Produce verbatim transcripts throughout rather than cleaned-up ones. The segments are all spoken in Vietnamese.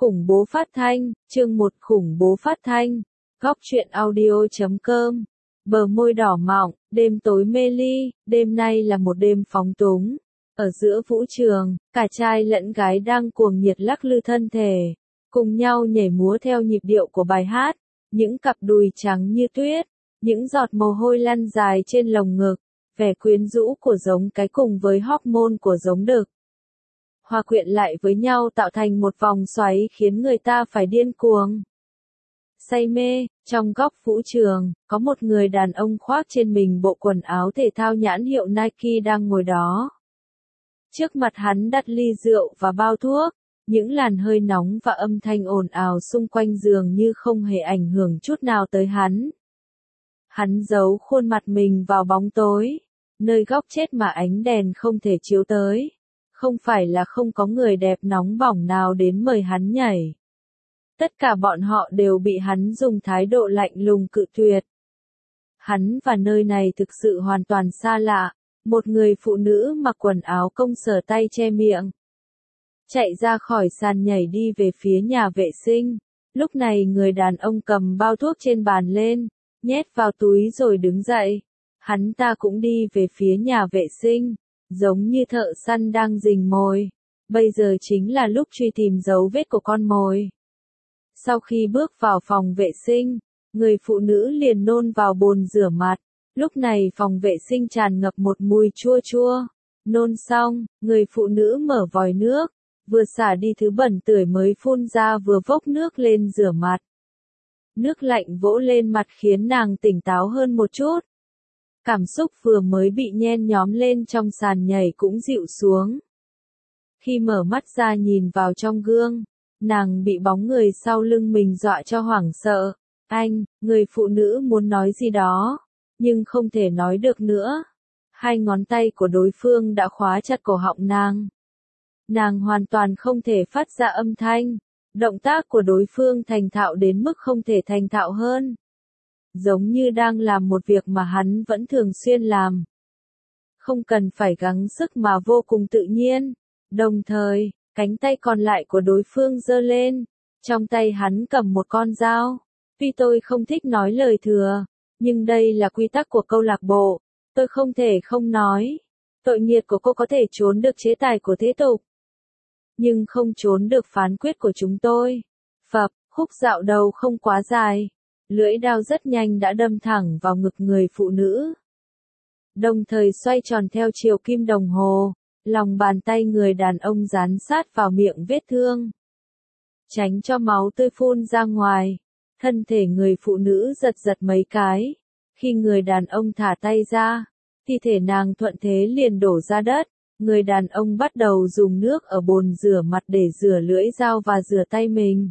Khủng bố phát thanh, chương một khủng bố phát thanh, góc truyện audio chấm com. Bờ môi đỏ mọng, đêm tối mê ly, đêm nay là một đêm phóng túng. Ở giữa vũ trường, cả trai lẫn gái đang cuồng nhiệt lắc lư thân thể, cùng nhau nhảy múa theo nhịp điệu của bài hát, những cặp đùi trắng như tuyết, những giọt mồ hôi lăn dài trên lồng ngực, vẻ quyến rũ của giống cái cùng với hormone của giống đực. Hòa quyện lại với nhau tạo thành một vòng xoáy khiến người ta phải điên cuồng. Say mê, trong góc vũ trường, có một người đàn ông khoác trên mình bộ quần áo thể thao nhãn hiệu Nike đang ngồi đó. Trước mặt hắn đặt ly rượu và bao thuốc, những làn hơi nóng và âm thanh ồn ào xung quanh dường như không hề ảnh hưởng chút nào tới hắn. Hắn giấu khuôn mặt mình vào bóng tối, nơi góc chết mà ánh đèn không thể chiếu tới. Không phải là không có người đẹp nóng bỏng nào đến mời hắn nhảy. Tất cả bọn họ đều bị hắn dùng thái độ lạnh lùng cự tuyệt. Hắn và nơi này thực sự hoàn toàn xa lạ, một người phụ nữ mặc quần áo công sở tay che miệng. Chạy ra khỏi sàn nhảy đi về phía nhà vệ sinh. Lúc này người đàn ông cầm bao thuốc trên bàn lên, nhét vào túi rồi đứng dậy. Hắn ta cũng đi về phía nhà vệ sinh. Giống như thợ săn đang rình mồi, bây giờ chính là lúc truy tìm dấu vết của con mồi. Sau khi bước vào phòng vệ sinh, người phụ nữ liền nôn vào bồn rửa mặt, lúc này phòng vệ sinh tràn ngập một mùi chua chua. Nôn xong, người phụ nữ mở vòi nước, vừa xả đi thứ bẩn tưởi mới phun ra vừa vốc nước lên rửa mặt. Nước lạnh vỗ lên mặt khiến nàng tỉnh táo hơn một chút. Cảm xúc vừa mới bị nhen nhóm lên trong sàn nhảy cũng dịu xuống. Khi mở mắt ra nhìn vào trong gương, nàng bị bóng người sau lưng mình dọa cho hoảng sợ. Anh, người phụ nữ muốn nói gì đó, nhưng không thể nói được nữa. Hai ngón tay của đối phương đã khóa chặt cổ họng nàng. Nàng hoàn toàn không thể phát ra âm thanh. Động tác của đối phương thành thạo đến mức không thể thành thạo hơn. Giống như đang làm một việc mà hắn vẫn thường xuyên làm. Không cần phải gắng sức mà vô cùng tự nhiên. Đồng thời, cánh tay còn lại của đối phương giơ lên. Trong tay hắn cầm một con dao. Tuy tôi không thích nói lời thừa, nhưng đây là quy tắc của câu lạc bộ. Tôi không thể không nói. Tội nghiệp của cô có thể trốn được chế tài của thế tục, nhưng không trốn được phán quyết của chúng tôi. Phập, khúc dạo đầu không quá dài. Lưỡi dao rất nhanh đã đâm thẳng vào ngực người phụ nữ. Đồng thời xoay tròn theo chiều kim đồng hồ, lòng bàn tay người đàn ông dán sát vào miệng vết thương. Tránh cho máu tươi phun ra ngoài, thân thể người phụ nữ giật giật mấy cái. Khi người đàn ông thả tay ra, thi thể nàng thuận thế liền đổ ra đất. Người đàn ông bắt đầu dùng nước ở bồn rửa mặt để rửa lưỡi dao và rửa tay mình.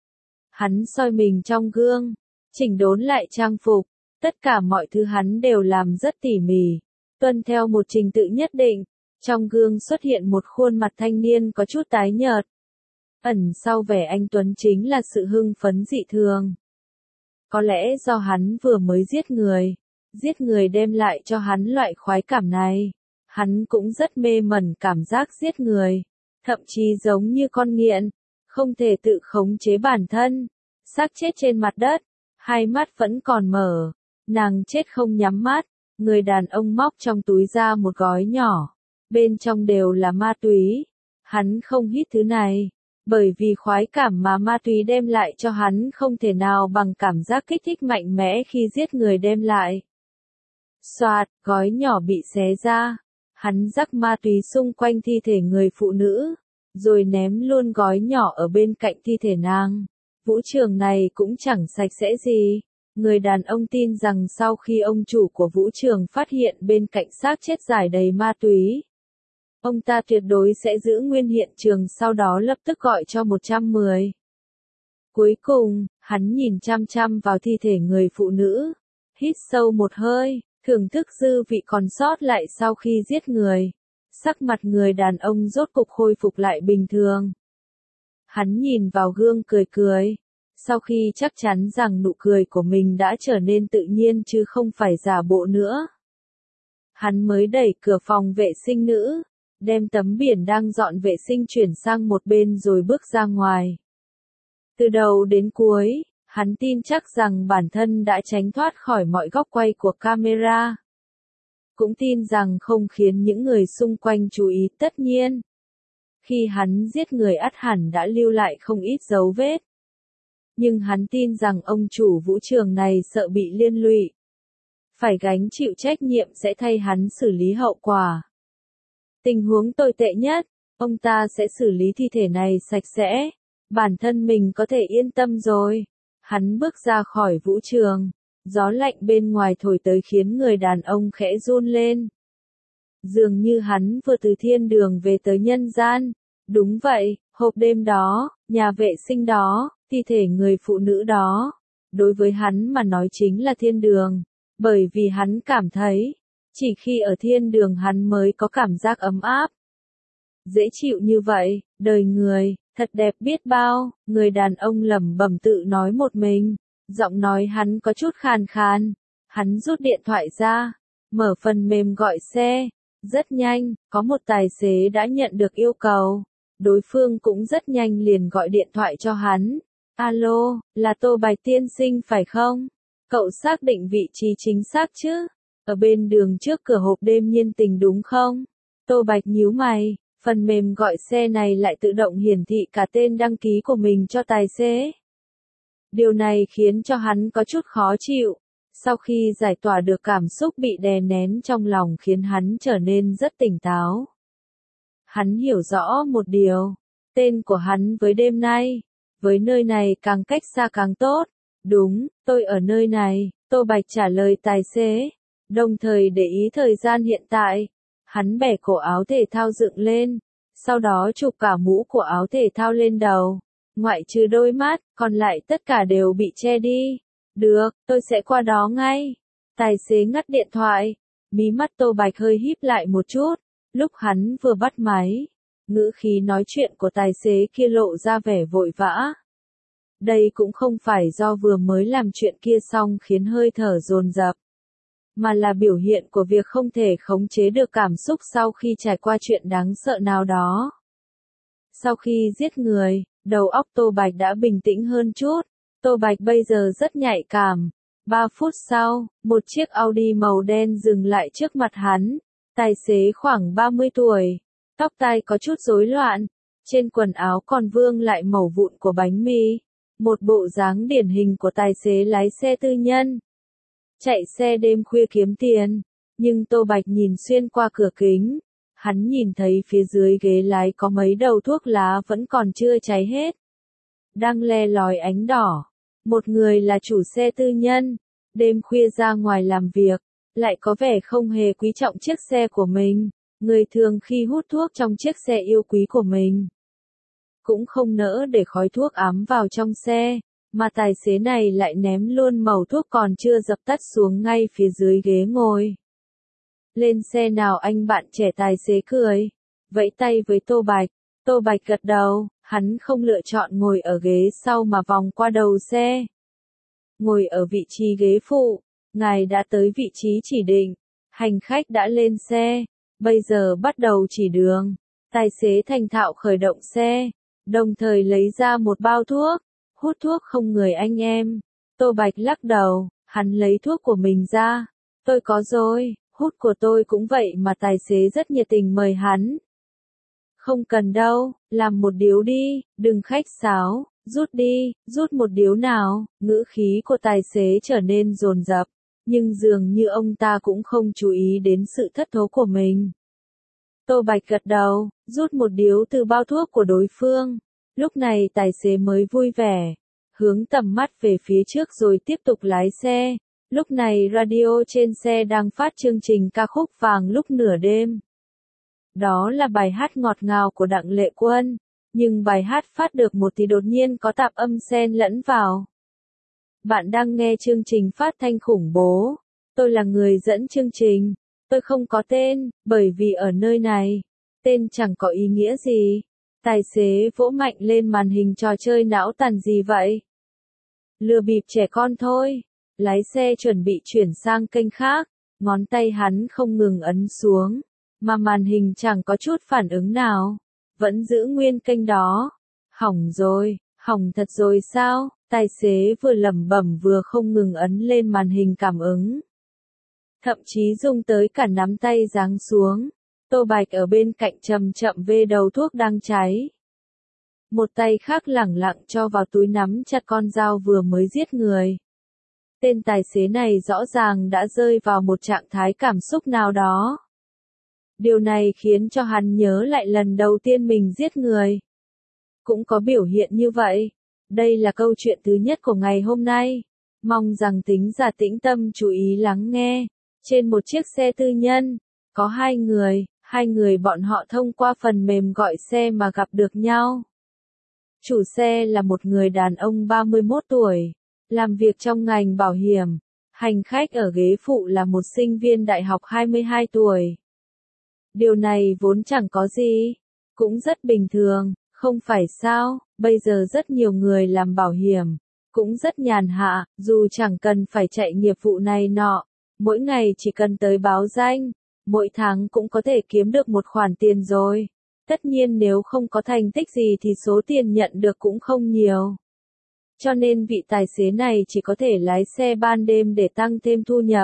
Hắn soi mình trong gương, chỉnh đốn lại trang phục, tất cả mọi thứ hắn đều làm rất tỉ mỉ, tuân theo một trình tự nhất định. Trong gương xuất hiện một khuôn mặt thanh niên có chút tái nhợt. Ẩn sau vẻ anh tuấn chính là sự hưng phấn dị thường. Có lẽ do hắn vừa mới giết người, giết người đem lại cho hắn loại khoái cảm này. Hắn cũng rất mê mẩn cảm giác giết người, thậm chí giống như con nghiện, không thể tự khống chế bản thân. Xác chết trên mặt đất, hai mắt vẫn còn mở, nàng chết không nhắm mắt. Người đàn ông móc trong túi ra một gói nhỏ, bên trong đều là ma túy. Hắn không hít thứ này, bởi vì khoái cảm mà ma túy đem lại cho hắn không thể nào bằng cảm giác kích thích mạnh mẽ khi giết người đem lại. Xoạt, gói nhỏ bị xé ra. Hắn rắc ma túy xung quanh thi thể người phụ nữ, rồi ném luôn gói nhỏ ở bên cạnh thi thể nàng. Vũ trường này cũng chẳng sạch sẽ gì. Người đàn ông tin rằng sau khi ông chủ của vũ trường phát hiện bên cạnh xác chết rải đầy ma túy, ông ta tuyệt đối sẽ giữ nguyên hiện trường, sau đó lập tức gọi cho một trăm mười. Cuối cùng, hắn nhìn chăm chăm vào thi thể người phụ nữ, hít sâu một hơi, thưởng thức dư vị còn sót lại sau khi giết người. Sắc mặt người đàn ông rốt cục khôi phục lại bình thường. Hắn nhìn vào gương cười cười. Sau khi chắc chắn rằng nụ cười của mình đã trở nên tự nhiên chứ không phải giả bộ nữa, hắn mới đẩy cửa phòng vệ sinh nữ, đem tấm biển đang dọn vệ sinh chuyển sang một bên rồi bước ra ngoài. Từ đầu đến cuối, hắn tin chắc rằng bản thân đã tránh thoát khỏi mọi góc quay của camera. Cũng tin rằng không khiến những người xung quanh chú ý. Tất nhiên, khi hắn giết người ắt hẳn đã lưu lại không ít dấu vết. Nhưng hắn tin rằng ông chủ vũ trường này sợ bị liên lụy. Phải gánh chịu trách nhiệm sẽ thay hắn xử lý hậu quả. Tình huống tồi tệ nhất, ông ta sẽ xử lý thi thể này sạch sẽ. Bản thân mình có thể yên tâm rồi. Hắn bước ra khỏi vũ trường. Gió lạnh bên ngoài thổi tới khiến người đàn ông khẽ run lên. Dường như hắn vừa từ thiên đường về tới nhân gian. Đúng vậy, hộp đêm đó, nhà vệ sinh đó, thi thể người phụ nữ đó. Đối với hắn mà nói chính là thiên đường. Bởi vì hắn cảm thấy, chỉ khi ở thiên đường hắn mới có cảm giác ấm áp. Dễ chịu như vậy, đời người, thật đẹp biết bao, người đàn ông lẩm bẩm tự nói một mình. Giọng nói hắn có chút khàn khàn. Hắn rút điện thoại ra, mở phần mềm gọi xe. Rất nhanh, có một tài xế đã nhận được yêu cầu. Đối phương cũng rất nhanh liền gọi điện thoại cho hắn. Alo, là Tô Bạch tiên sinh phải không? Cậu xác định vị trí chính xác chứ? Ở bên đường trước cửa hộp đêm Nhiên Tình đúng không? Tô Bạch nhíu mày, phần mềm gọi xe này lại tự động hiển thị cả tên đăng ký của mình cho tài xế. Điều này khiến cho hắn có chút khó chịu. Sau khi giải tỏa được cảm xúc bị đè nén trong lòng khiến hắn trở nên rất tỉnh táo. Hắn hiểu rõ một điều. Tên của hắn với đêm nay. Với nơi này càng cách xa càng tốt. Đúng, tôi ở nơi này, Tô Bạch trả lời tài xế. Đồng thời để ý thời gian hiện tại. Hắn bẻ cổ áo thể thao dựng lên. Sau đó chụp cả mũ của áo thể thao lên đầu. Ngoại trừ đôi mắt, còn lại tất cả đều bị che đi. Được, tôi sẽ qua đó ngay. Tài xế ngắt điện thoại. Mí mắt Tô Bạch hơi híp lại một chút. Lúc hắn vừa bắt máy, ngữ khí nói chuyện của tài xế kia lộ ra vẻ vội vã. Đây cũng không phải do vừa mới làm chuyện kia xong khiến hơi thở dồn dập, mà là biểu hiện của việc không thể khống chế được cảm xúc sau khi trải qua chuyện đáng sợ nào đó. Sau khi giết người, đầu óc Tô Bạch đã bình tĩnh hơn chút. Tô Bạch bây giờ rất nhạy cảm. Ba phút sau, một chiếc Audi màu đen dừng lại trước mặt hắn. Tài xế khoảng ba mươi tuổi, tóc tai có chút rối loạn, trên quần áo còn vương lại mẩu vụn của bánh mì, một bộ dáng điển hình của tài xế lái xe tư nhân. Chạy xe đêm khuya kiếm tiền, nhưng Tô Bạch nhìn xuyên qua cửa kính, hắn nhìn thấy phía dưới ghế lái có mấy đầu thuốc lá vẫn còn chưa cháy hết. Đang le lói ánh đỏ, một người là chủ xe tư nhân, đêm khuya ra ngoài làm việc. Lại có vẻ không hề quý trọng chiếc xe của mình. Người thường khi hút thuốc trong chiếc xe yêu quý của mình, cũng không nỡ để khói thuốc ám vào trong xe, mà tài xế này lại ném luôn mẩu thuốc còn chưa dập tắt xuống ngay phía dưới ghế ngồi. Lên xe nào anh bạn trẻ, tài xế cười, vẫy tay với Tô Bạch. Tô Bạch gật đầu, hắn không lựa chọn ngồi ở ghế sau mà vòng qua đầu xe. Ngồi ở vị trí ghế phụ. Ngài đã tới vị trí chỉ định, hành khách đã lên xe, bây giờ bắt đầu chỉ đường. Tài xế thành thạo khởi động xe, đồng thời lấy ra một bao thuốc. Hút thuốc không người anh em. Tô Bạch lắc đầu, hắn lấy thuốc của mình ra. Tôi có rồi, hút của tôi cũng vậy mà tài xế rất nhiệt tình mời hắn. Không cần đâu, làm một điếu đi, đừng khách sáo, rút đi, rút một điếu nào. Ngữ khí của tài xế trở nên dồn dập. Nhưng dường như ông ta cũng không chú ý đến sự thất thố của mình. Tô Bạch gật đầu, rút một điếu từ bao thuốc của đối phương. Lúc này tài xế mới vui vẻ, hướng tầm mắt về phía trước rồi tiếp tục lái xe. Lúc này radio trên xe đang phát chương trình ca khúc vàng lúc nửa đêm. Đó là bài hát ngọt ngào của Đặng Lệ Quân, nhưng bài hát phát được một thì đột nhiên có tạp âm xen lẫn vào. Bạn đang nghe chương trình phát thanh khủng bố. Tôi là người dẫn chương trình. Tôi không có tên, bởi vì ở nơi này, tên chẳng có ý nghĩa gì. Tài xế vỗ mạnh lên màn hình, trò chơi não tàn gì vậy? Lừa bịp trẻ con thôi. Lái xe chuẩn bị chuyển sang kênh khác. Ngón tay hắn không ngừng ấn xuống, mà màn hình chẳng có chút phản ứng nào. Vẫn giữ nguyên kênh đó. Hỏng rồi, Hỏng thật rồi sao? Tài xế vừa lẩm bẩm vừa không ngừng ấn lên màn hình cảm ứng. Thậm chí dùng tới cả nắm tay giáng xuống. Tô Bạch ở bên cạnh chậm chậm vê đầu thuốc đang cháy. Một tay khác lẳng lặng cho vào túi nắm chặt con dao vừa mới giết người. Tên tài xế này rõ ràng đã rơi vào một trạng thái cảm xúc nào đó. Điều này khiến cho hắn nhớ lại lần đầu tiên mình giết người. Cũng có biểu hiện như vậy. Đây là câu chuyện thứ nhất của ngày hôm nay. Mong rằng thính giả tĩnh tâm chú ý lắng nghe. Trên một chiếc xe tư nhân, có hai người, hai người bọn họ thông qua phần mềm gọi xe mà gặp được nhau. Chủ xe là một người đàn ông ba mươi mốt tuổi, làm việc trong ngành bảo hiểm. Hành khách ở ghế phụ là một sinh viên đại học hai mươi hai tuổi. Điều này vốn chẳng có gì, cũng rất bình thường, không phải sao? Bây giờ rất nhiều người làm bảo hiểm, cũng rất nhàn hạ, dù chẳng cần phải chạy nghiệp vụ này nọ, mỗi ngày chỉ cần tới báo danh, mỗi tháng cũng có thể kiếm được một khoản tiền rồi. Tất nhiên nếu không có thành tích gì thì số tiền nhận được cũng không nhiều. Cho nên vị tài xế này chỉ có thể lái xe ban đêm để tăng thêm thu nhập.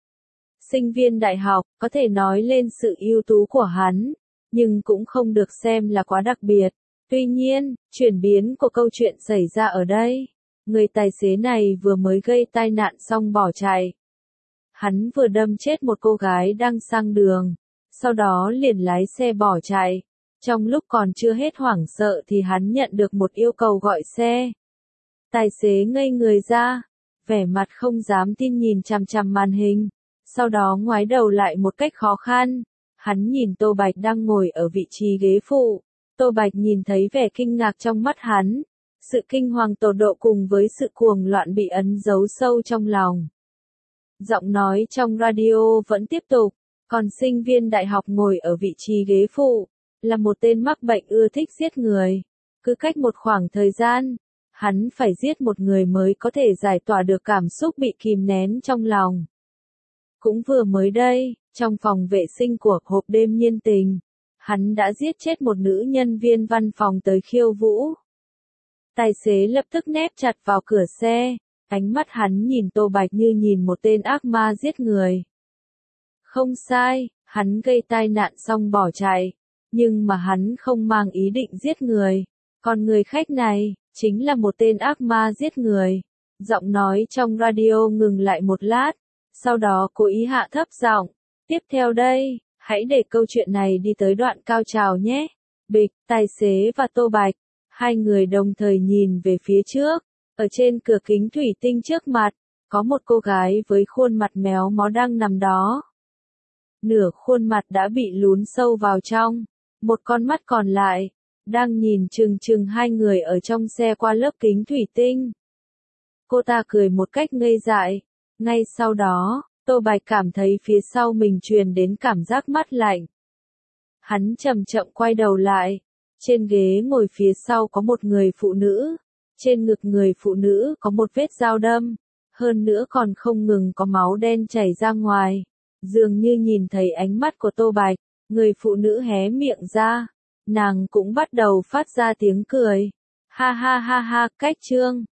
Sinh viên đại học, có thể nói lên sự ưu tú của hắn, nhưng cũng không được xem là quá đặc biệt. Tuy nhiên, chuyển biến của câu chuyện xảy ra ở đây. Người tài xế này vừa mới gây tai nạn xong bỏ chạy. Hắn vừa đâm chết một cô gái đang sang đường, sau đó liền lái xe bỏ chạy. Trong lúc còn chưa hết hoảng sợ thì hắn nhận được một yêu cầu gọi xe. Tài xế ngây người ra, vẻ mặt không dám tin nhìn chằm chằm màn hình, sau đó ngoái đầu lại một cách khó khăn. Hắn nhìn Tô Bạch đang ngồi ở vị trí ghế phụ. Tô Bạch nhìn thấy vẻ kinh ngạc trong mắt hắn, sự kinh hoàng tột độ cùng với sự cuồng loạn bị ấn dấu sâu trong lòng. Giọng nói trong radio vẫn tiếp tục, còn sinh viên đại học ngồi ở vị trí ghế phụ, là một tên mắc bệnh ưa thích giết người. Cứ cách một khoảng thời gian, hắn phải giết một người mới có thể giải tỏa được cảm xúc bị kìm nén trong lòng. Cũng vừa mới đây, trong phòng vệ sinh của hộp đêm nhiên tình, hắn đã giết chết một nữ nhân viên văn phòng tới khiêu vũ. Tài xế lập tức nép chặt vào cửa xe, ánh mắt hắn nhìn Tô Bạch như nhìn một tên ác ma giết người. Không sai, hắn gây tai nạn xong bỏ chạy, nhưng mà hắn không mang ý định giết người. Còn người khách này, chính là một tên ác ma giết người. Giọng nói trong radio ngừng lại một lát, sau đó cố ý hạ thấp giọng. Tiếp theo đây, hãy để câu chuyện này đi tới đoạn cao trào nhé. Bịch, tài xế và Tô Bạch, hai người đồng thời nhìn về phía trước. Ở trên cửa kính thủy tinh trước mặt, có một cô gái với khuôn mặt méo mó đang nằm đó. Nửa khuôn mặt đã bị lún sâu vào trong, một con mắt còn lại, đang nhìn chừng chừng hai người ở trong xe qua lớp kính thủy tinh. Cô ta cười một cách ngây dại. Ngay sau đó, Tô Bạch cảm thấy phía sau mình truyền đến cảm giác mát lạnh. Hắn chậm chậm quay đầu lại. Trên ghế ngồi phía sau có một người phụ nữ. Trên ngực người phụ nữ có một vết dao đâm. Hơn nữa còn không ngừng có máu đen chảy ra ngoài. Dường như nhìn thấy ánh mắt của Tô Bạch, người phụ nữ hé miệng ra. Nàng cũng bắt đầu phát ra tiếng cười. Ha ha ha ha, cách trương.